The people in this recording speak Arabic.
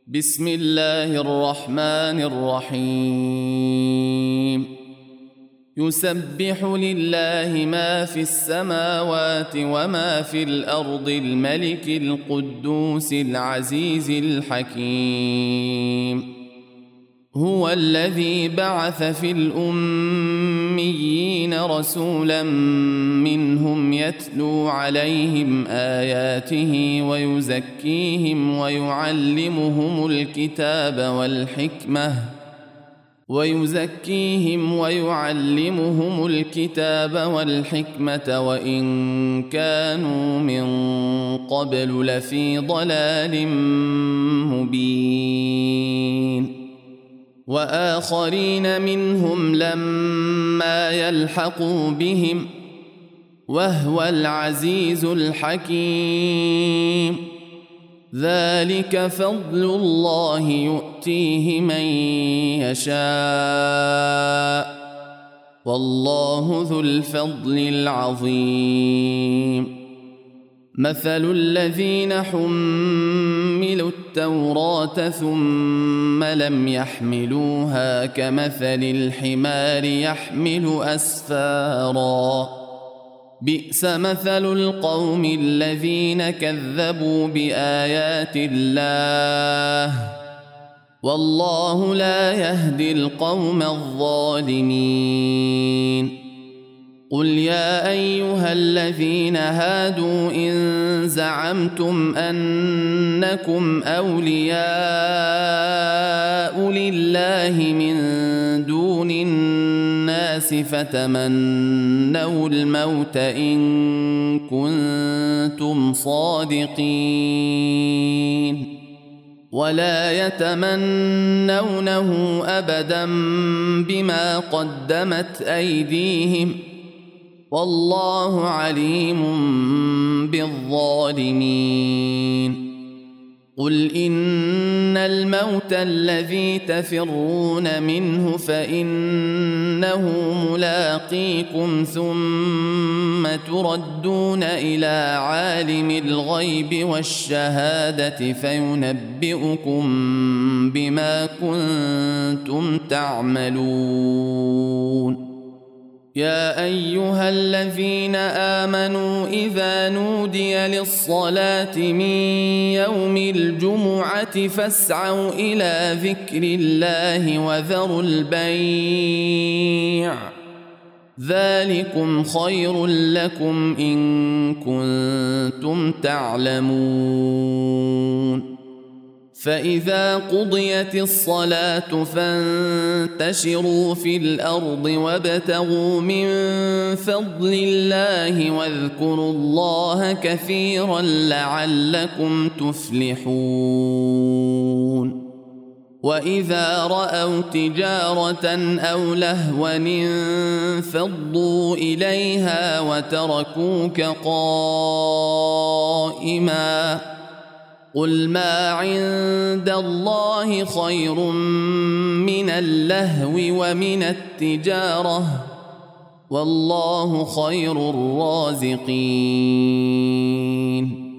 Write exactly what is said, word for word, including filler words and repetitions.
بسم الله الرحمن الرحيم يسبح لله ما في السماوات وما في الأرض الملك القدوس العزيز الحكيم هو الذي بعث في الأميين رسولا منهم يتلو عليهم آياته ويزكيهم ويعلمهم الكتاب والحكمة ويزكيهم ويعلمهم الكتاب والحكمة وإن كانوا من قبل لفي ضلال مبين وآخرين منهم لما يلحقوا بهم وهو العزيز الحكيم ذلك فضل الله يؤتيه من يشاء والله ذو الفضل العظيم مثل الذين حملوا التوراة ثم لم يحملوها كمثل الحمار يحمل أسفارا بئس مثل القوم الذين كذبوا بآيات الله والله لا يهدي القوم الظالمين قل يا أيها الذين هادوا إن زعمتم أنكم أولياء لله من دون الناس فتمنوا الموت إن كنتم صادقين ولا يتمنونه أبدا بما قدمت أيديهم والله عليم بالظالمين قل إن الموت الذي تفرون منه فإنه ملاقيكم ثم تردون إلى عالم الغيب والشهادة فينبئكم بما كنتم تعملون يا أيها الذين آمنوا إذا نودي للصلاة من يوم الجمعة فاسعوا إلى ذكر الله وذروا البيع ذلكم خير لكم إن كنتم تعلمون فإذا قضيت الصلاة فانتشروا في الأرض وابتغوا من فضل الله واذكروا الله كثيرا لعلكم تفلحون وإذا رأوا تجارة أو لهوا انفضوا إليها وتركوك قائما قل ما عند الله خير من اللهو ومن التجارة والله خير الرازقين